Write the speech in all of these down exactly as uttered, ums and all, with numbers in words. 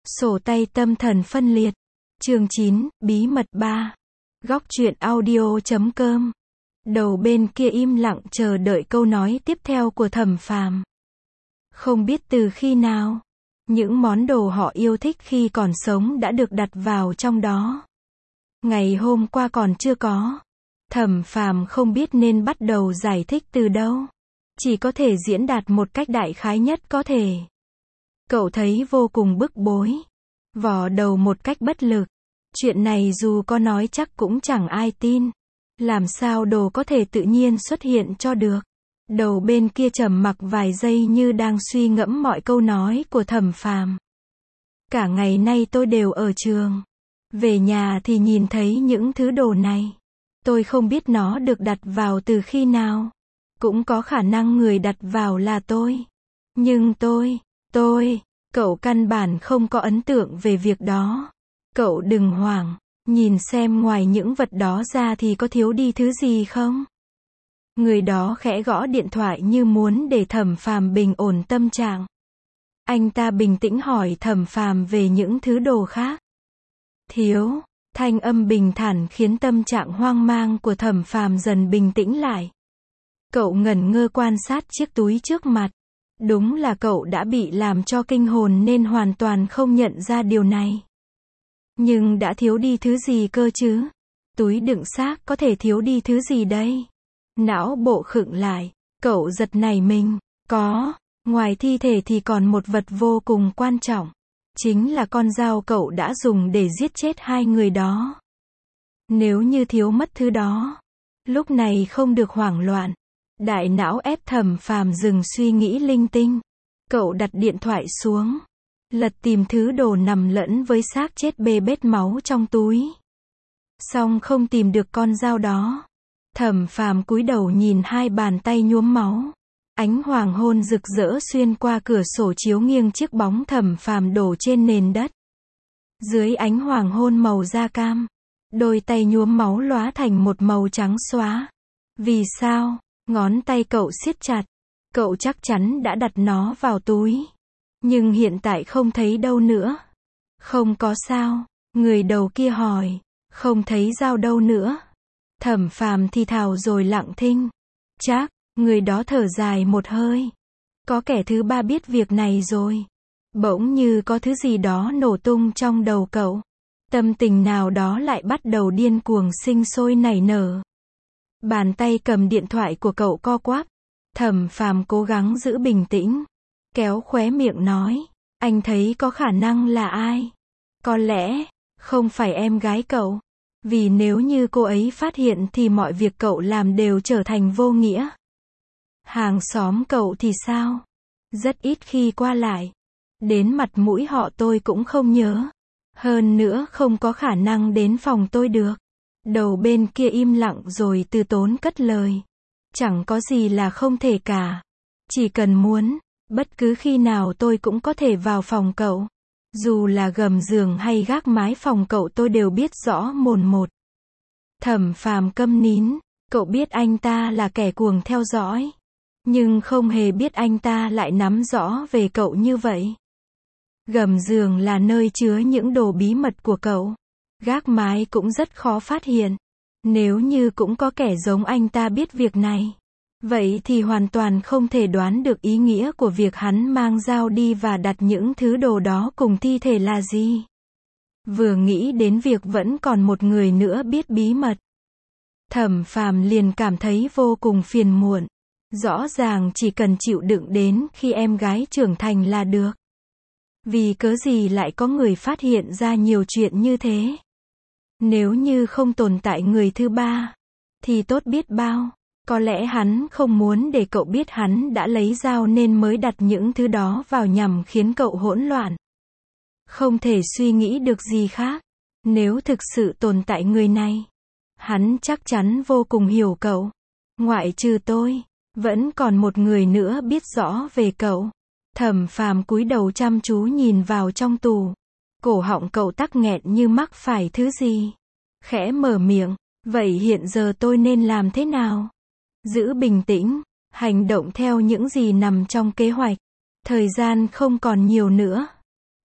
Sổ tay tâm thần phân liệt. Chương chín, bí mật ba. Góc truyện audio chấm com. Đầu bên kia im lặng chờ đợi câu nói tiếp theo của Thẩm Phàm. Không biết từ khi nào, những món đồ họ yêu thích khi còn sống đã được đặt vào trong đó. Ngày hôm qua còn chưa có. Thẩm Phàm không biết nên bắt đầu giải thích từ đâu. Chỉ có thể diễn đạt một cách đại khái nhất có thể. Cậu thấy vô cùng bức bối. Vò đầu một cách bất lực. Chuyện này dù có nói chắc cũng chẳng ai tin. Làm sao đồ có thể tự nhiên xuất hiện cho được. Đầu bên kia trầm mặc vài giây như đang suy ngẫm mọi câu nói của Thẩm Phàm. Cả ngày nay tôi đều ở trường. Về nhà thì nhìn thấy những thứ đồ này. Tôi không biết nó được đặt vào từ khi nào. Cũng có khả năng người đặt vào là tôi. Nhưng tôi, tôi, cậu căn bản không có ấn tượng về việc đó. Cậu đừng hoảng, nhìn xem ngoài những vật đó ra thì có thiếu đi thứ gì không? Người đó khẽ gõ điện thoại như muốn để Thẩm Phàm bình ổn tâm trạng. Anh ta bình tĩnh hỏi Thẩm Phàm về những thứ đồ khác. Thiếu, thanh âm bình thản khiến tâm trạng hoang mang của Thẩm Phàm dần bình tĩnh lại. Cậu ngẩn ngơ quan sát chiếc túi trước mặt. Đúng là cậu đã bị làm cho kinh hồn nên hoàn toàn không nhận ra điều này. Nhưng đã thiếu đi thứ gì cơ chứ? Túi đựng xác có thể thiếu đi thứ gì đây? Não bộ khựng lại, cậu giật nảy mình. Có, ngoài thi thể thì còn một vật vô cùng quan trọng. Chính là con dao cậu đã dùng để giết chết hai người đó. Nếu như thiếu mất thứ đó, lúc này không được hoảng loạn. Đại não ép Thẩm Phàm dừng suy nghĩ linh tinh. Cậu đặt điện thoại xuống. Lật tìm thứ đồ nằm lẫn với xác chết bê bết máu trong túi. Xong không tìm được con dao đó. Thẩm Phàm cúi đầu nhìn hai bàn tay nhuốm máu. Ánh hoàng hôn rực rỡ xuyên qua cửa sổ chiếu nghiêng chiếc bóng Thẩm Phàm đổ trên nền đất. Dưới ánh hoàng hôn màu da cam, đôi tay nhuốm máu lóa thành một màu trắng xóa. Vì sao? Ngón tay cậu siết chặt. Cậu chắc chắn đã đặt nó vào túi. Nhưng hiện tại không thấy đâu nữa. Không có sao? Người đầu kia hỏi. Không thấy dao đâu nữa. Thẩm Phàm thì thào rồi lặng thinh. Chắc, người đó thở dài một hơi. Có kẻ thứ ba biết việc này rồi. Bỗng như có thứ gì đó nổ tung trong đầu cậu. Tâm tình nào đó lại bắt đầu điên cuồng sinh sôi nảy nở. Bàn tay cầm điện thoại của cậu co quắp. Thẩm Phàm cố gắng giữ bình tĩnh. Kéo khóe miệng nói. Anh thấy có khả năng là ai? Có lẽ, không phải em gái cậu. Vì nếu như cô ấy phát hiện thì mọi việc cậu làm đều trở thành vô nghĩa. Hàng xóm cậu thì sao? Rất ít khi qua lại. Đến mặt mũi họ tôi cũng không nhớ. Hơn nữa không có khả năng đến phòng tôi được. Đầu bên kia im lặng rồi từ tốn cất lời. Chẳng có gì là không thể cả. Chỉ cần muốn, bất cứ khi nào tôi cũng có thể vào phòng cậu. Dù là gầm giường hay gác mái phòng cậu tôi đều biết rõ mồn một. Thẩm Phàm câm nín. Cậu biết anh ta là kẻ cuồng theo dõi. Nhưng không hề biết anh ta lại nắm rõ về cậu như vậy. Gầm giường là nơi chứa những đồ bí mật của cậu. Gác mái cũng rất khó phát hiện. Nếu như cũng có kẻ giống anh ta biết việc này, vậy thì hoàn toàn không thể đoán được ý nghĩa của việc hắn mang dao đi và đặt những thứ đồ đó cùng thi thể là gì. Vừa nghĩ đến việc vẫn còn một người nữa biết bí mật, Thẩm Phàm liền cảm thấy vô cùng phiền muộn. Rõ ràng chỉ cần chịu đựng đến khi em gái trưởng thành là được. Vì cớ gì lại có người phát hiện ra nhiều chuyện như thế? Nếu như không tồn tại người thứ ba, thì tốt biết bao. Có lẽ hắn không muốn để cậu biết hắn đã lấy dao nên mới đặt những thứ đó vào nhằm khiến cậu hỗn loạn. Không thể suy nghĩ được gì khác. Nếu thực sự tồn tại người này, hắn chắc chắn vô cùng hiểu cậu. Ngoại trừ tôi, vẫn còn một người nữa biết rõ về cậu. Thẩm Phàm cúi đầu chăm chú nhìn vào trong tủ. Cổ họng cậu tắc nghẹn như mắc phải thứ gì. Khẽ mở miệng. Vậy hiện giờ tôi nên làm thế nào? Giữ bình tĩnh. Hành động theo những gì nằm trong kế hoạch. Thời gian không còn nhiều nữa.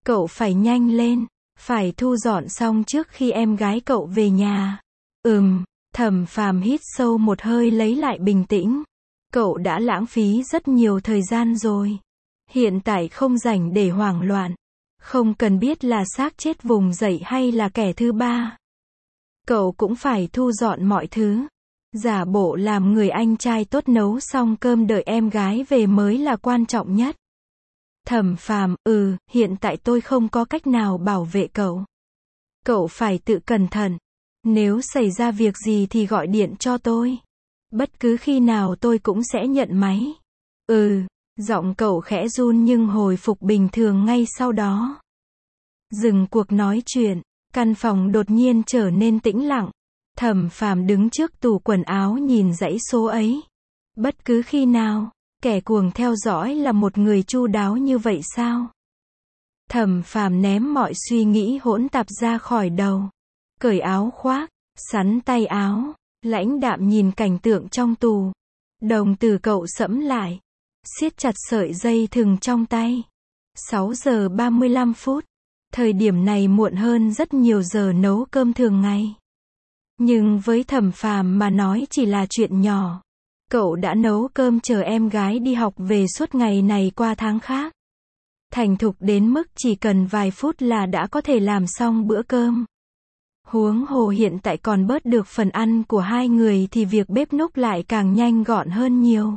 Cậu phải nhanh lên, phải thu dọn xong trước khi em gái cậu về nhà. Ừm, Thẩm Phàm hít sâu một hơi lấy lại bình tĩnh. Cậu đã lãng phí rất nhiều thời gian rồi. Hiện tại không rảnh để hoảng loạn. Không cần biết là xác chết vùng dậy hay là kẻ thứ ba. Cậu cũng phải thu dọn mọi thứ. Giả bộ làm người anh trai tốt, nấu xong cơm đợi em gái về mới là quan trọng nhất. Thẩm Phàm, ừ, hiện tại tôi không có cách nào bảo vệ cậu. Cậu phải tự cẩn thận. Nếu xảy ra việc gì thì gọi điện cho tôi. Bất cứ khi nào tôi cũng sẽ nhận máy. Ừ, giọng cậu khẽ run nhưng hồi phục bình thường ngay sau đó. Dừng cuộc nói chuyện, căn phòng đột nhiên trở nên tĩnh lặng. Thẩm Phàm đứng trước tủ quần áo nhìn dãy số ấy. Bất cứ khi nào, kẻ cuồng theo dõi là một người chu đáo như vậy sao? Thẩm Phàm ném mọi suy nghĩ hỗn tạp ra khỏi đầu. Cởi áo khoác, sắn tay áo, lãnh đạm nhìn cảnh tượng trong tù. Đồng tử cậu sẫm lại, siết chặt sợi dây thừng trong tay. sáu giờ ba mươi lăm phút. Thời điểm này muộn hơn rất nhiều giờ nấu cơm thường ngày. Nhưng với Thẩm Phàm mà nói chỉ là chuyện nhỏ. Cậu đã nấu cơm chờ em gái đi học về suốt ngày này qua tháng khác. Thành thục đến mức chỉ cần vài phút là đã có thể làm xong bữa cơm. Huống hồ hiện tại còn bớt được phần ăn của hai người thì việc bếp núc lại càng nhanh gọn hơn nhiều.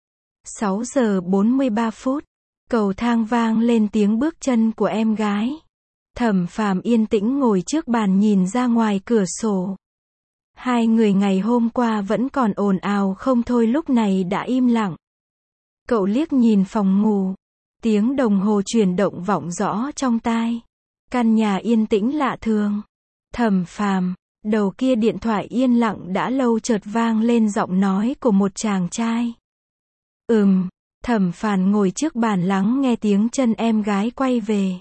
sáu giờ bốn mươi ba phút. Cầu thang vang lên tiếng bước chân của em gái. Thẩm Phàm yên tĩnh ngồi trước bàn nhìn ra ngoài cửa sổ. Hai người ngày hôm qua vẫn còn ồn ào không thôi lúc này đã im lặng. Cậu liếc nhìn phòng ngủ. Tiếng đồng hồ chuyển động vọng rõ trong tai. Căn nhà yên tĩnh lạ thường. Thẩm Phàm, đầu kia điện thoại yên lặng đã lâu chợt vang lên giọng nói của một chàng trai. Ừm, Thẩm Phàm ngồi trước bàn lắng nghe tiếng chân em gái quay về.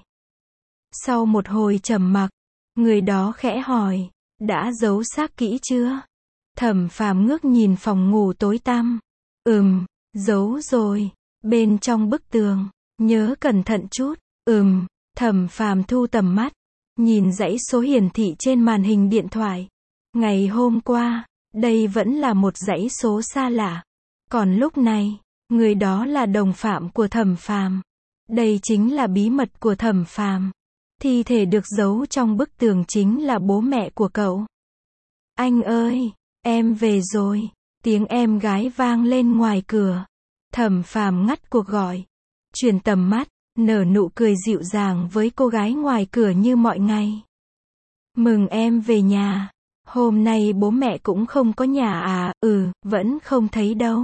Sau một hồi trầm mặc, người đó khẽ hỏi, đã giấu xác kỹ chưa? Thẩm Phàm ngước nhìn phòng ngủ tối tăm. Ừm, giấu rồi, bên trong bức tường, nhớ cẩn thận chút. Ừm, Thẩm Phàm thu tầm mắt, nhìn dãy số hiển thị trên màn hình điện thoại. Ngày hôm qua, đây vẫn là một dãy số xa lạ. Còn lúc này, người đó là đồng phạm của Thẩm Phàm. Đây chính là bí mật của Thẩm Phàm. Thi thể được giấu trong bức tường chính là bố mẹ của cậu. Anh ơi, em về rồi. Tiếng em gái vang lên ngoài cửa. Thẩm Phàm ngắt cuộc gọi. Chuyển tầm mắt, nở nụ cười dịu dàng với cô gái ngoài cửa như mọi ngày. Mừng em về nhà. Hôm nay bố mẹ cũng không có nhà à? Ừ, vẫn không thấy đâu.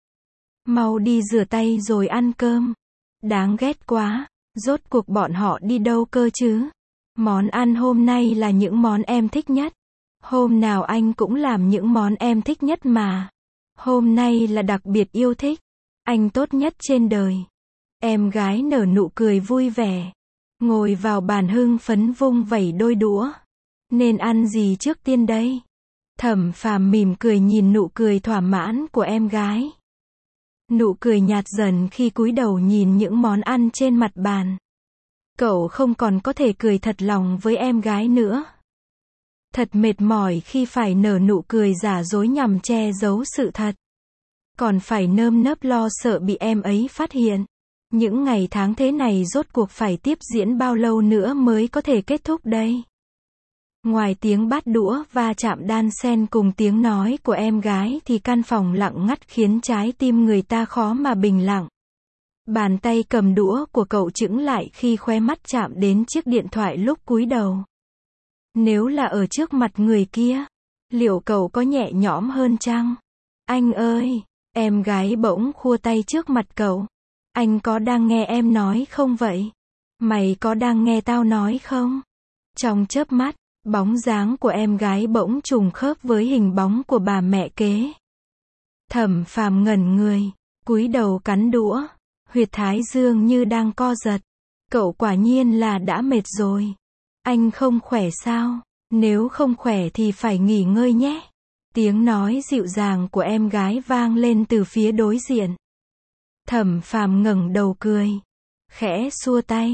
Mau đi rửa tay rồi ăn cơm. Đáng ghét quá. Rốt cuộc bọn họ đi đâu cơ chứ? Món ăn hôm nay là những món em thích nhất. Hôm nào anh cũng làm những món em thích nhất mà. Hôm nay là đặc biệt yêu thích. Anh tốt nhất trên đời. Em gái nở nụ cười vui vẻ. Ngồi vào bàn hưng phấn vung vẩy đôi đũa. Nên ăn gì trước tiên đây? Thẩm Phàm mỉm cười nhìn nụ cười thỏa mãn của em gái. Nụ cười nhạt dần khi cúi đầu nhìn những món ăn trên mặt bàn. Cậu không còn có thể cười thật lòng với em gái nữa. Thật mệt mỏi khi phải nở nụ cười giả dối nhằm che giấu sự thật. Còn phải nơm nớp lo sợ bị em ấy phát hiện. Những ngày tháng thế này rốt cuộc phải tiếp diễn bao lâu nữa mới có thể kết thúc đây? Ngoài tiếng bát đũa va chạm đan xen cùng tiếng nói của em gái thì căn phòng lặng ngắt khiến trái tim người ta khó mà bình lặng. Bàn tay cầm đũa của cậu chững lại khi khóe mắt chạm đến chiếc điện thoại lúc cúi đầu. Nếu là ở trước mặt người kia, liệu cậu có nhẹ nhõm hơn chăng? Anh ơi, em gái bỗng khua tay trước mặt cậu. Anh có đang nghe em nói không vậy? Mày có đang nghe tao nói không? Trong chớp mắt, bóng dáng của em gái bỗng trùng khớp với hình bóng của bà mẹ kế. Thẩm Phàm ngẩn người, cúi đầu cắn đũa, huyệt thái dương như đang co giật. Cậu quả nhiên là đã mệt rồi. Anh không khỏe sao? Nếu không khỏe thì phải nghỉ ngơi nhé. Tiếng nói dịu dàng của em gái vang lên từ phía đối diện. Thẩm Phàm ngẩng đầu cười, khẽ xua tay.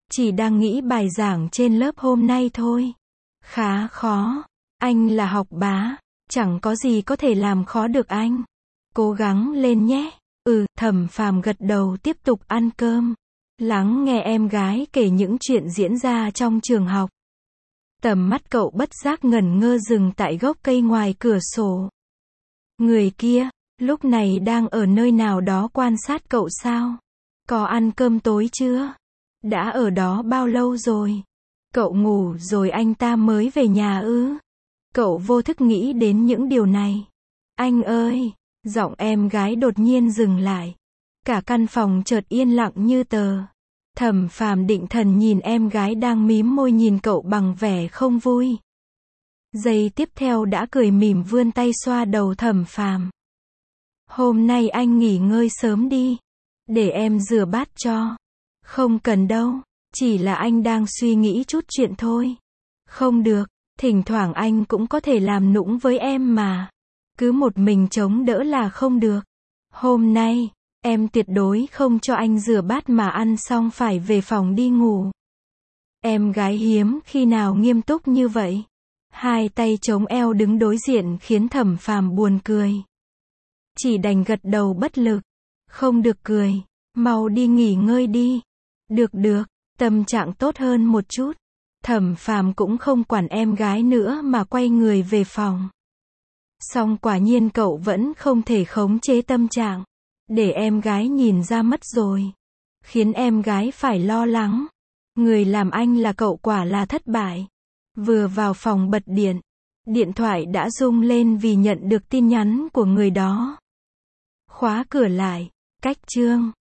Chỉ đang nghĩ bài giảng trên lớp hôm nay thôi. Khá khó. Anh là học bá. Chẳng có gì có thể làm khó được anh. Cố gắng lên nhé. Ừ, Thẩm Phàm gật đầu tiếp tục ăn cơm. Lắng nghe em gái kể những chuyện diễn ra trong trường học. Tầm mắt cậu bất giác ngẩn ngơ dừng tại gốc cây ngoài cửa sổ. Người kia, lúc này đang ở nơi nào đó quan sát cậu sao? Có ăn cơm tối chưa? Đã ở đó bao lâu rồi? Cậu ngủ rồi anh ta mới về nhà ư? Cậu vô thức nghĩ đến những điều này. Anh ơi! Giọng em gái đột nhiên dừng lại. Cả căn phòng chợt yên lặng như tờ. Thẩm Phàm định thần nhìn em gái đang mím môi nhìn cậu bằng vẻ không vui. Giây tiếp theo đã cười mỉm vươn tay xoa đầu Thẩm Phàm. Hôm nay anh nghỉ ngơi sớm đi. Để em rửa bát cho. Không cần đâu. Chỉ là anh đang suy nghĩ chút chuyện thôi. Không được. Thỉnh thoảng anh cũng có thể làm nũng với em mà. Cứ một mình chống đỡ là không được. Hôm nay, em tuyệt đối không cho anh rửa bát mà ăn xong phải về phòng đi ngủ. Em gái hiếm khi nào nghiêm túc như vậy. Hai tay chống eo đứng đối diện khiến Thẩm Phàm buồn cười. Chỉ đành gật đầu bất lực. Không được cười. Mau đi nghỉ ngơi đi. Được được, tâm trạng tốt hơn một chút. Thẩm Phàm cũng không quản em gái nữa mà quay người về phòng. Song quả nhiên cậu vẫn không thể khống chế tâm trạng. Để em gái nhìn ra mất rồi. Khiến em gái phải lo lắng. Người làm anh là cậu quả là thất bại. Vừa vào phòng bật điện. Điện thoại đã rung lên vì nhận được tin nhắn của người đó. Khóa cửa lại. Cách chương.